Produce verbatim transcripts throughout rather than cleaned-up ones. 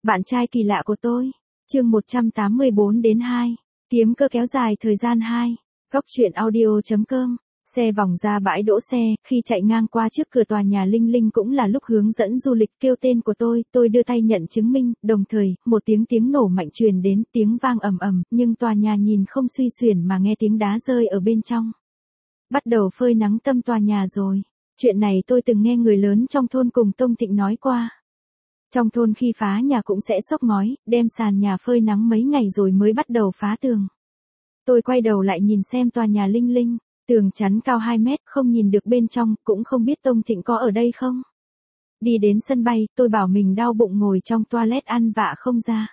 Bạn trai kỳ lạ của tôi. Chương một trăm tám mươi bốn đến hai. Kiếm cơ kéo dài thời gian hai. Góc truyện audio chấm com. Xe vòng ra bãi đỗ xe, khi chạy ngang qua trước cửa tòa nhà Linh Linh cũng là lúc hướng dẫn du lịch kêu tên của tôi, tôi đưa tay nhận chứng minh, đồng thời, một tiếng tiếng nổ mạnh truyền đến, tiếng vang ầm ầm, nhưng tòa nhà nhìn không suy xuyển mà nghe tiếng đá rơi ở bên trong. Bắt đầu phơi nắng tâm tòa nhà rồi. Chuyện này tôi từng nghe người lớn trong thôn cùng Tông Thịnh nói qua. Trong thôn khi phá nhà cũng sẽ xốc ngói, đem sàn nhà phơi nắng mấy ngày rồi mới bắt đầu phá tường. Tôi quay đầu lại nhìn xem tòa nhà Linh Linh, tường chắn cao hai mét, không nhìn được bên trong, cũng không biết Tông Thịnh có ở đây không. Đi đến sân bay, tôi bảo mình đau bụng ngồi trong toilet ăn vạ không ra.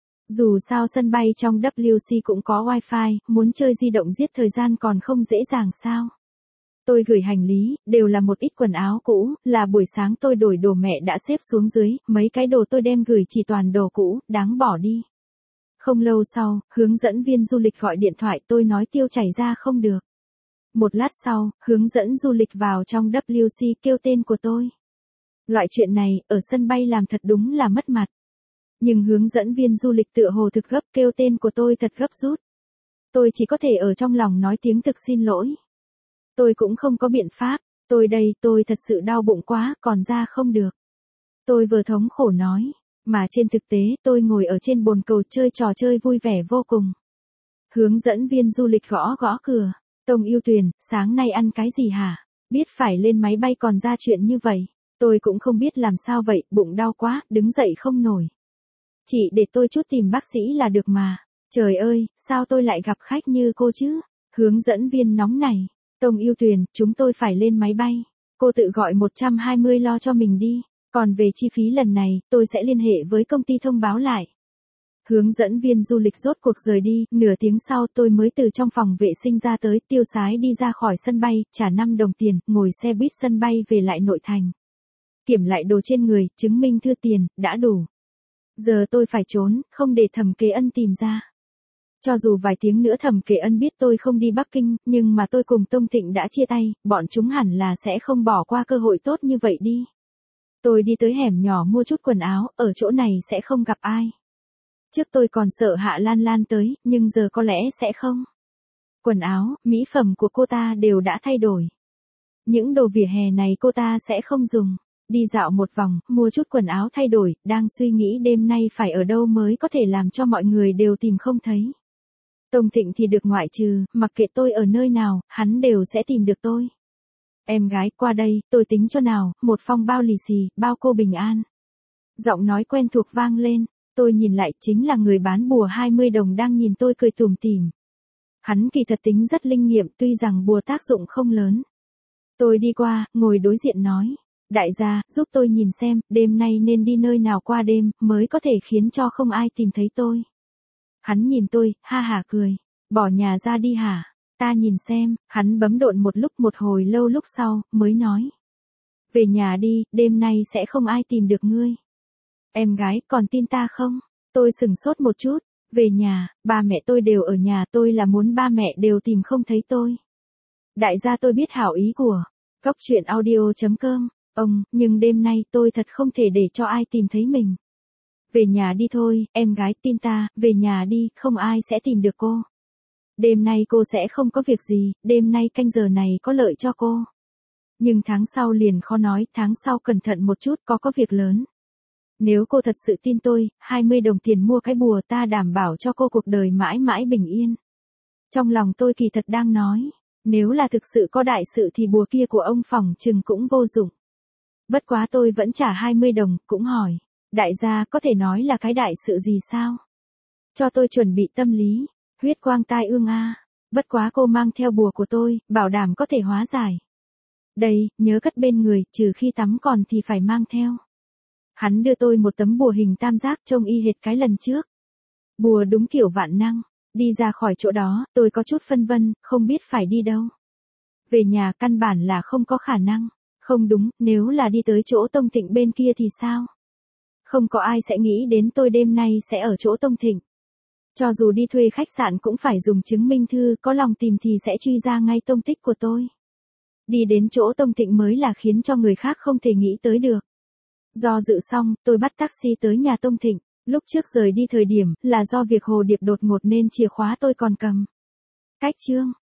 Dù sao sân bay trong W C cũng có wifi, muốn chơi di động giết thời gian còn không dễ dàng sao. Tôi gửi hành lý, đều là một ít quần áo cũ, là buổi sáng tôi đổi đồ mẹ đã xếp xuống dưới, mấy cái đồ tôi đem gửi chỉ toàn đồ cũ, đáng bỏ đi. Không lâu sau, hướng dẫn viên du lịch gọi điện thoại, tôi nói tiêu chảy ra không được. Một lát sau, hướng dẫn du lịch vào trong W C kêu tên của tôi. Loại chuyện này, ở sân bay làm thật đúng là mất mặt. Nhưng hướng dẫn viên du lịch tựa hồ thực gấp kêu tên của tôi thật gấp rút. Tôi chỉ có thể ở trong lòng nói tiếng thực xin lỗi. Tôi cũng không có biện pháp, tôi đây, tôi thật sự đau bụng quá, còn ra không được. Tôi vừa thống khổ nói, mà trên thực tế tôi ngồi ở trên bồn cầu chơi trò chơi vui vẻ vô cùng. Hướng dẫn viên du lịch gõ gõ cửa, Tông Yêu Tuyền, sáng nay ăn cái gì hả? Biết phải lên máy bay còn ra chuyện như vậy, tôi cũng không biết làm sao vậy, bụng đau quá, đứng dậy không nổi. Chị để tôi chút tìm bác sĩ là được mà. Trời ơi, sao tôi lại gặp khách như cô chứ? Hướng dẫn viên nóng này. Tông Yêu Tuyền, chúng tôi phải lên máy bay. Cô tự gọi một trăm hai mươi lo cho mình đi. Còn về chi phí lần này, tôi sẽ liên hệ với công ty thông báo lại. Hướng dẫn viên du lịch rốt cuộc rời đi, nửa tiếng sau tôi mới từ trong phòng vệ sinh ra tới, tiêu sái đi ra khỏi sân bay, trả năm đồng tiền, ngồi xe buýt sân bay về lại nội thành. Kiểm lại đồ trên người, chứng minh thư tiền, đã đủ. Giờ tôi phải trốn, không để Thẩm Kế Ân tìm ra. Cho dù vài tiếng nữa Thẩm Kế Ân biết tôi không đi Bắc Kinh, nhưng mà tôi cùng Tông Thịnh đã chia tay, bọn chúng hẳn là sẽ không bỏ qua cơ hội tốt như vậy đi. Tôi đi tới hẻm nhỏ mua chút quần áo, ở chỗ này sẽ không gặp ai. Trước tôi còn sợ Hạ Lan Lan tới, nhưng giờ có lẽ sẽ không. Quần áo, mỹ phẩm của cô ta đều đã thay đổi. Những đồ vỉa hè này cô ta sẽ không dùng. Đi dạo một vòng, mua chút quần áo thay đổi, đang suy nghĩ đêm nay phải ở đâu mới có thể làm cho mọi người đều tìm không thấy. Tông Thịnh thì được ngoại trừ, mặc kệ tôi ở nơi nào, hắn đều sẽ tìm được tôi. Em gái, qua đây, tôi tính cho nào, một phong bao lì xì, bao cô bình an. Giọng nói quen thuộc vang lên, tôi nhìn lại chính là người bán bùa hai mươi đồng đang nhìn tôi cười tủm tỉm. Hắn kỳ thật tính rất linh nghiệm tuy rằng bùa tác dụng không lớn. Tôi đi qua, ngồi đối diện nói. Đại gia, giúp tôi nhìn xem, đêm nay nên đi nơi nào qua đêm, mới có thể khiến cho không ai tìm thấy tôi. Hắn nhìn tôi, ha hả cười. Bỏ nhà ra đi hả? Ta nhìn xem, hắn bấm độn một lúc một hồi lâu lúc sau, mới nói. Về nhà đi, đêm nay sẽ không ai tìm được ngươi. Em gái, còn tin ta không? Tôi sửng sốt một chút. Về nhà, ba mẹ tôi đều ở nhà, tôi là muốn ba mẹ đều tìm không thấy tôi. Đại gia tôi biết hảo ý của. Góc truyện audio chấm com. Ông, nhưng đêm nay tôi thật không thể để cho ai tìm thấy mình. Về nhà đi thôi, em gái tin ta, về nhà đi, không ai sẽ tìm được cô. Đêm nay cô sẽ không có việc gì, đêm nay canh giờ này có lợi cho cô. Nhưng tháng sau liền khó nói, tháng sau cẩn thận một chút có có việc lớn. Nếu cô thật sự tin tôi, hai mươi đồng tiền mua cái bùa ta đảm bảo cho cô cuộc đời mãi mãi bình yên. Trong lòng tôi kỳ thật đang nói, nếu là thực sự có đại sự thì bùa kia của ông phỏng chừng cũng vô dụng. Bất quá tôi vẫn trả hai mươi đồng, cũng hỏi. Đại gia có thể nói là cái đại sự gì sao? Cho tôi chuẩn bị tâm lý. Huyết quang tai ương a. Bất quá cô mang theo bùa của tôi, bảo đảm có thể hóa giải. Đây, nhớ cất bên người, trừ khi tắm còn thì phải mang theo. Hắn đưa tôi một tấm bùa hình tam giác trông y hệt cái lần trước. Bùa đúng kiểu vạn năng. Đi ra khỏi chỗ đó, tôi có chút phân vân, không biết phải đi đâu. Về nhà căn bản là không có khả năng. Không đúng, nếu là đi tới chỗ Tông Thịnh bên kia thì sao? Không có ai sẽ nghĩ đến tôi đêm nay sẽ ở chỗ Tông Thịnh. Cho dù đi thuê khách sạn cũng phải dùng chứng minh thư, có lòng tìm thì sẽ truy ra ngay tông tích của tôi. Đi đến chỗ Tông Thịnh mới là khiến cho người khác không thể nghĩ tới được. Do dự xong, tôi bắt taxi tới nhà Tông Thịnh. Lúc trước rời đi thời điểm, là do việc Hồ Điệp đột ngột nên chìa khóa tôi còn cầm. Cách chương.